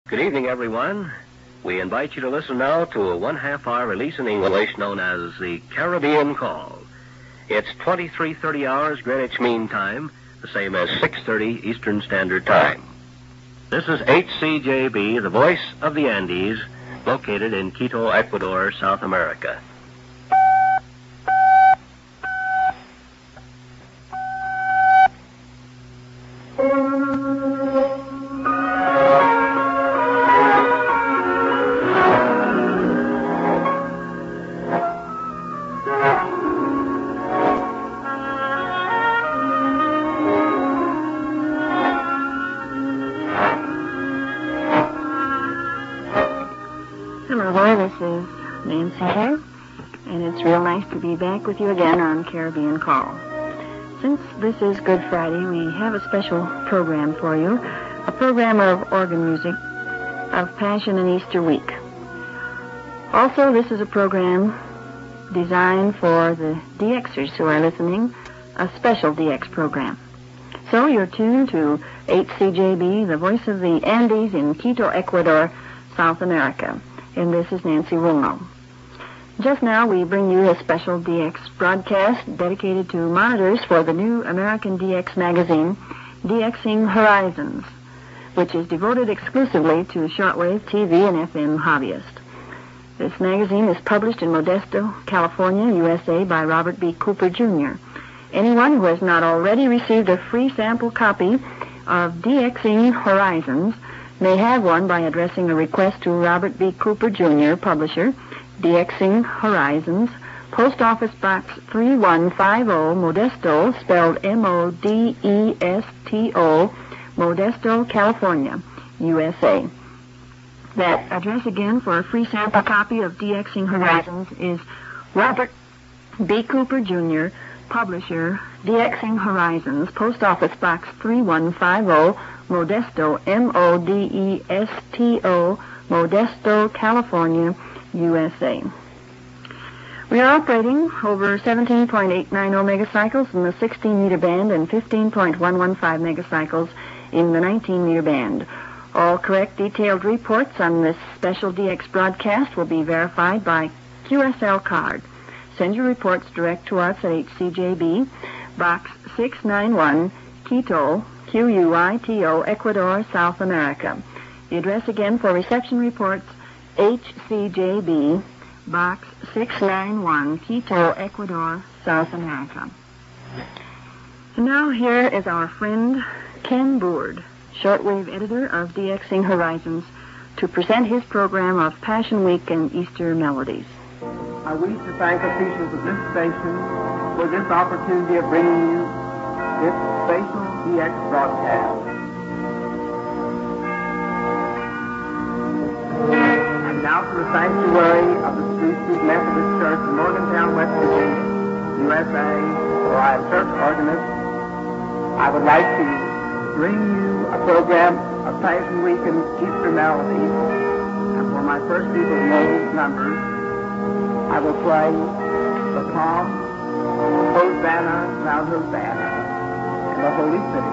Good evening, everyone. We invite you to listen now to a one-half-hour release in English known as the Caribbean Call. It's 23:30 hours Greenwich Mean Time, the same as 6:30 Eastern Standard Time. This is HCJB, the voice of the Andes, located in Quito, Ecuador, South America. This is Nancy here, and it's real nice to be back with you again on Caribbean Call. Since this is Good Friday, we have a special program for you, a program of organ music of Passion and Easter week. Also, this is a program designed for the DXers who are listening, a special DX program. So you're tuned to HCJB, the voice of the Andes in Quito, Ecuador, South America. And this is Nancy Wilno. Just now we bring you a special DX broadcast dedicated to monitors for the new American DX magazine, DXing Horizons, which is devoted exclusively to shortwave TV and FM hobbyists. This magazine is published in Modesto, California, USA by Robert B. Cooper, Jr. Anyone who has not already received a free sample copy of DXing Horizons may have one by addressing a request to Robert B. Cooper, Jr., publisher, DXing Horizons, Post Office Box 3150, Modesto, spelled Modesto, Modesto, California, USA. That address again for a free sample copy of DXing Horizons is Robert B. Cooper, Jr., publisher, DXing Horizons, Post Office Box 3150, Modesto, Modesto, Modesto, California, USA. We are operating over 17.890 megacycles in the 16-meter band and 15.115 megacycles in the 19-meter band. All correct detailed reports on this special DX broadcast will be verified by QSL card. Send your reports direct to us at HCJB, Box 691, Quito, Quito, Ecuador, South America. The address again for reception reports, HCJB, Box 691, Quito, Ecuador, South America. And now here is our friend Ken Boord, shortwave editor of DXing Horizons, to present his program of Passion Week and Easter Melodies. I wish to thank officials of this station for this opportunity of bringing you this special DX broadcast. And now to the sanctuary of the Sweet Street Methodist Church in Morgantown, West Virginia, USA, where I am church organist. I would like to bring you a program of Passion Week and Easter Melodies. And for my first group of melodies numbers, I will play the Palm, Hosanna, Mount Hosanna, and the Holy City.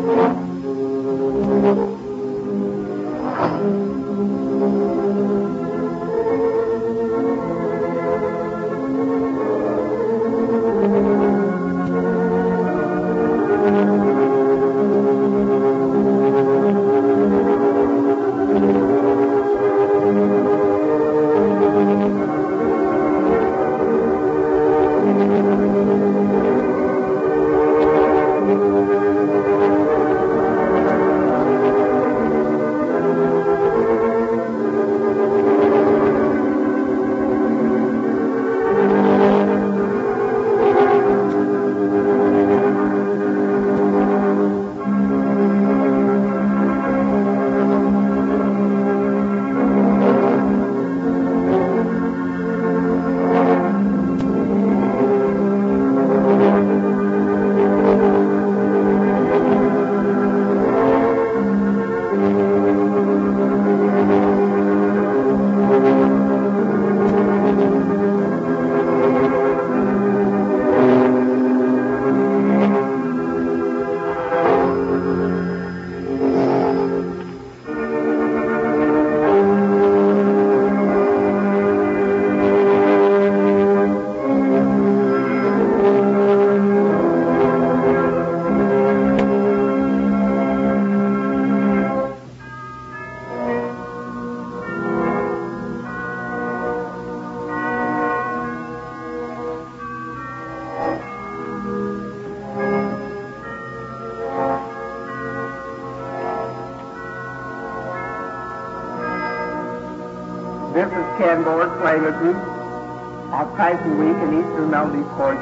This is Ken Board playing a group of Tyson Week and Easter melodies for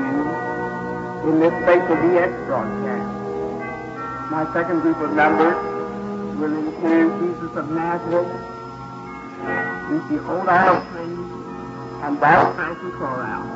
you in this special DX broadcast. My second group of numbers will include Jesus of Nazareth, with the Old Isle Tree, and Battle Francis Chorale.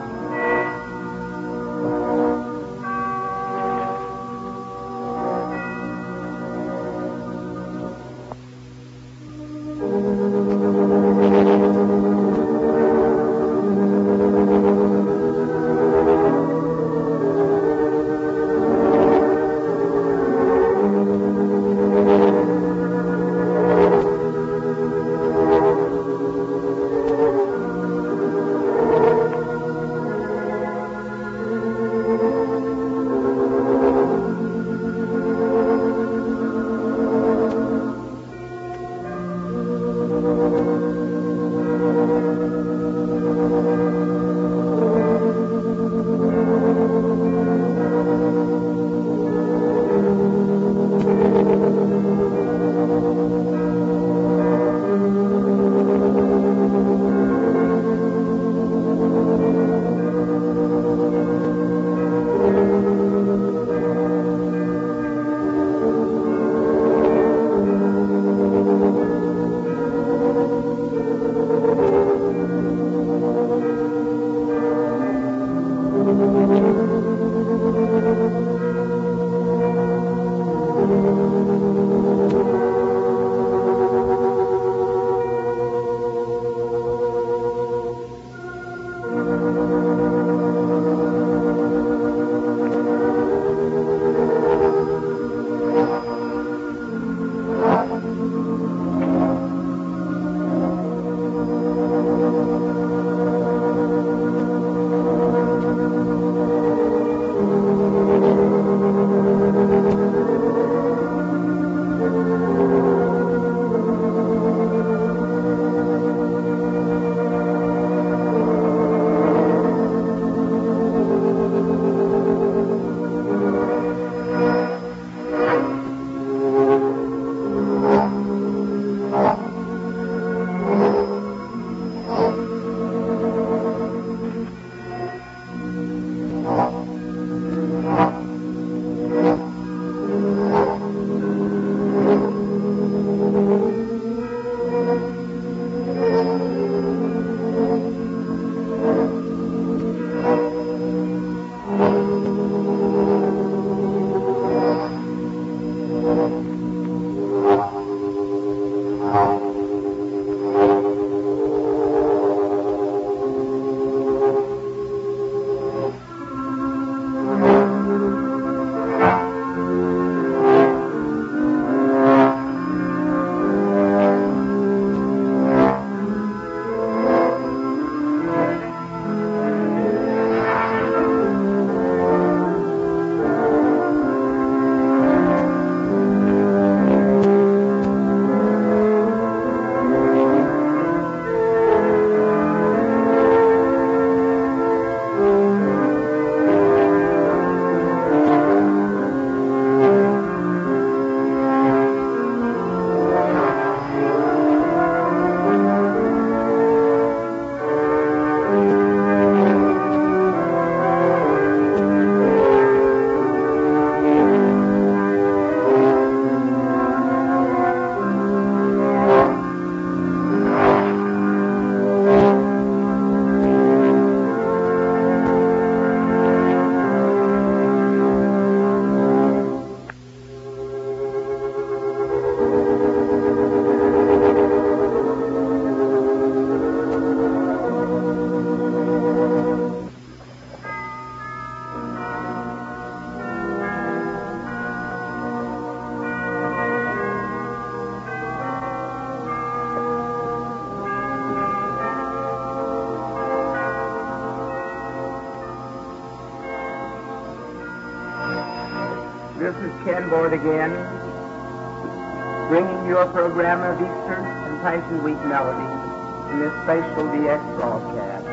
This is Ken Boyd again, bringing you a program of Easter and Passion Week melodies in this special DX broadcast.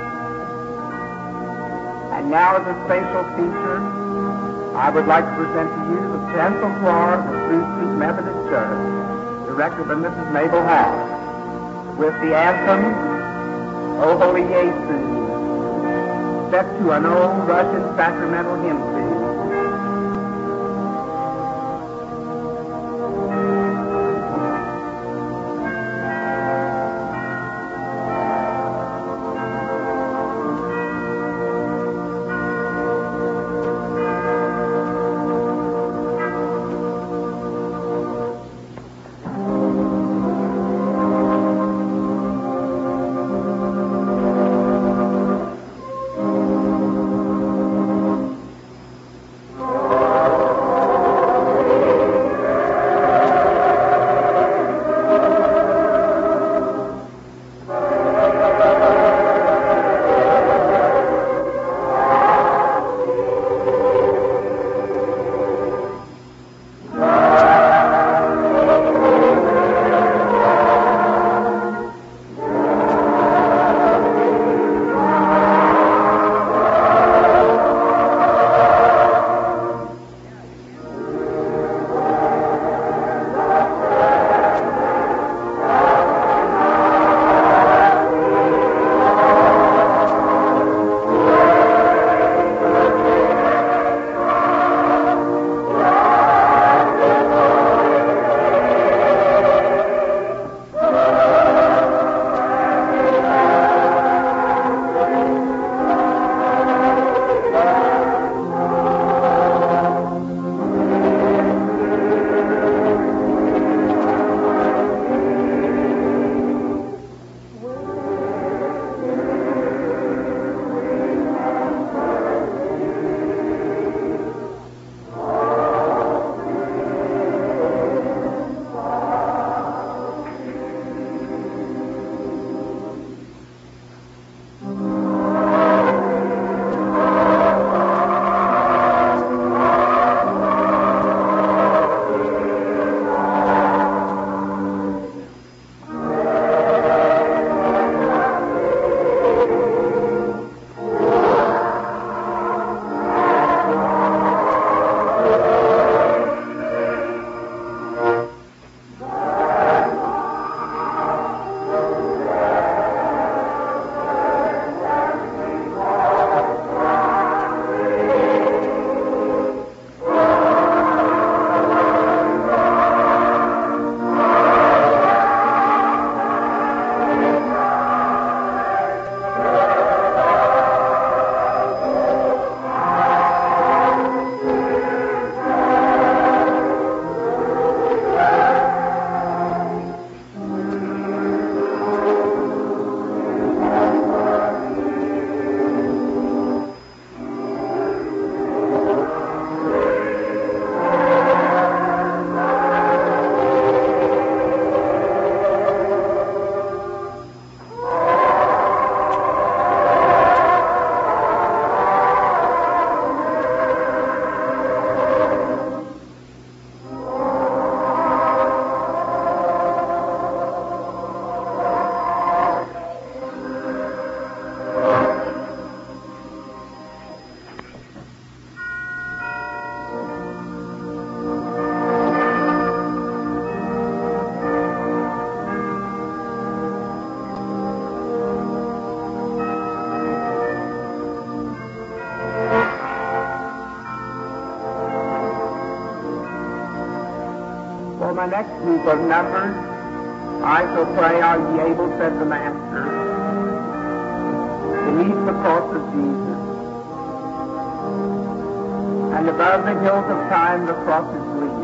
And now as a special feature, I would like to present to you the chancel choir of Spruce Street Methodist Church, directed by Mrs. Mabel Howe, with the anthem, O Holy Jesu, set to an old Russian sacramental hymn tune. For my next group of numbers, I shall pray, Are ye able, said the Master, beneath the cross of Jesus. And above the hills of time the cross is gleaming.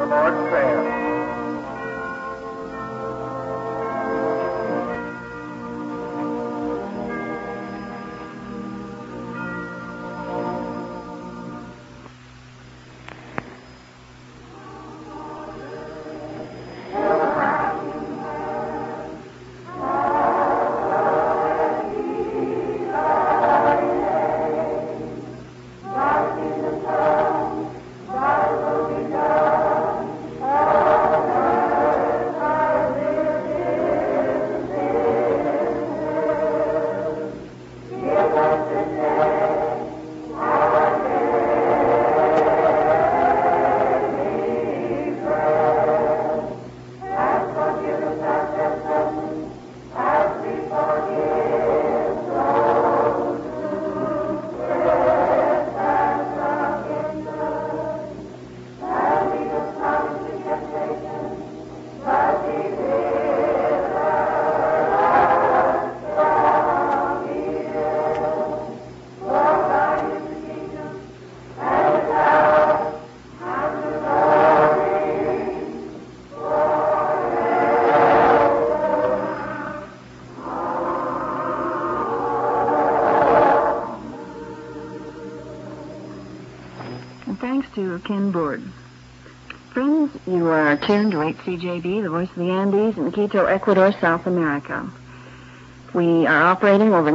the Lord's Prayer. Thanks to Ken Board. Friends, you are tuned to 8CJB, the voice of the Andes, in Quito, Ecuador, South America. We are operating over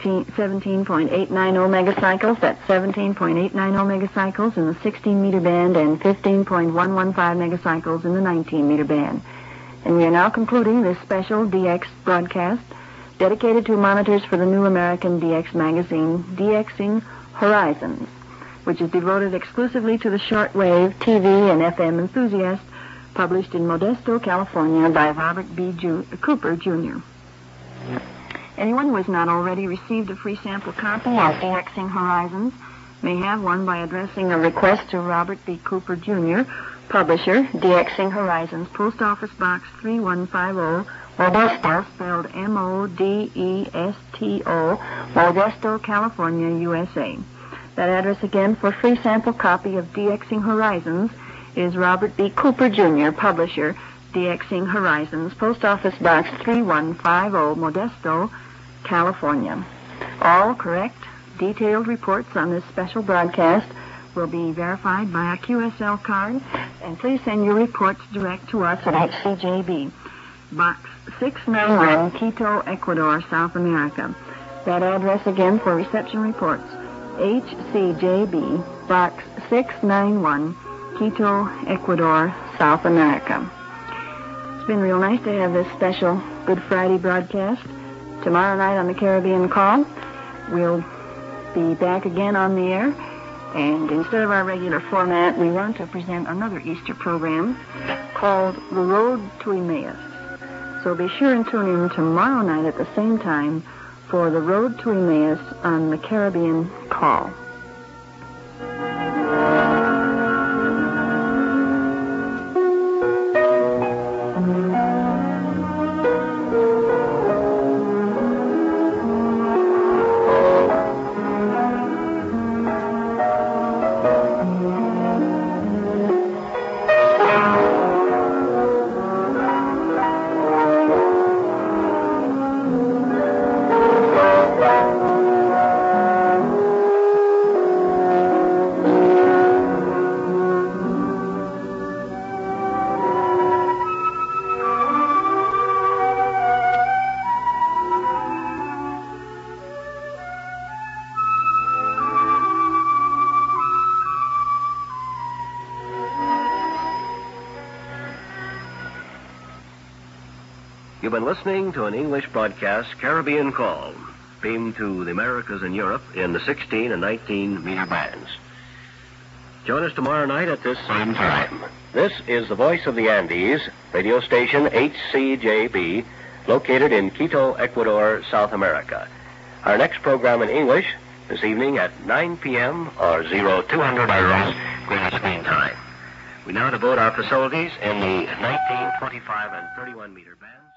17.890 megacycles. That's 17.890 megacycles in the 16-meter band and 15.115 megacycles in the 19-meter band. And we are now concluding this special DX broadcast dedicated to monitors for the new American DX magazine, DXing Horizons, which is devoted exclusively to the shortwave, TV, and FM enthusiast, published in Modesto, California by Robert B. Cooper, Jr. Anyone who has not already received a free sample copy of DXing Horizons may have one by addressing a request to Robert B. Cooper, Jr., publisher, DXing Horizons, Post Office Box 3150, Modesto, spelled Modesto, Modesto, California, USA. That address again for free sample copy of DXing Horizons is Robert B. Cooper, Jr., publisher, DXing Horizons, Post Office Box 3150, Modesto, California. All correct, detailed reports on this special broadcast will be verified by a QSL card, and please send your reports direct to us at HCJB, Box 691, Quito, Ecuador, South America. That address again for reception reports, HCJB, Box 691, Quito, Ecuador, South America. It's been real nice to have this special Good Friday broadcast. Tomorrow night on the Caribbean Call, we'll be back again on the air, and instead of our regular format, we want to present another Easter program called The Road to Emmaus. So be sure and tune in tomorrow night at the same time for The Road to Emmaus on the Caribbean Call. You've been listening to an English broadcast, Caribbean Call, beamed to the Americas and Europe in the 16 and 19 meter bands. Join us tomorrow night at this same time. This is the Voice of the Andes, radio station HCJB, located in Quito, Ecuador, South America. Our next program in English this evening at 9 p.m. or 0200 hours Greenwich Mean Time. We now devote our facilities in the 19, 25, and 31 meter bands.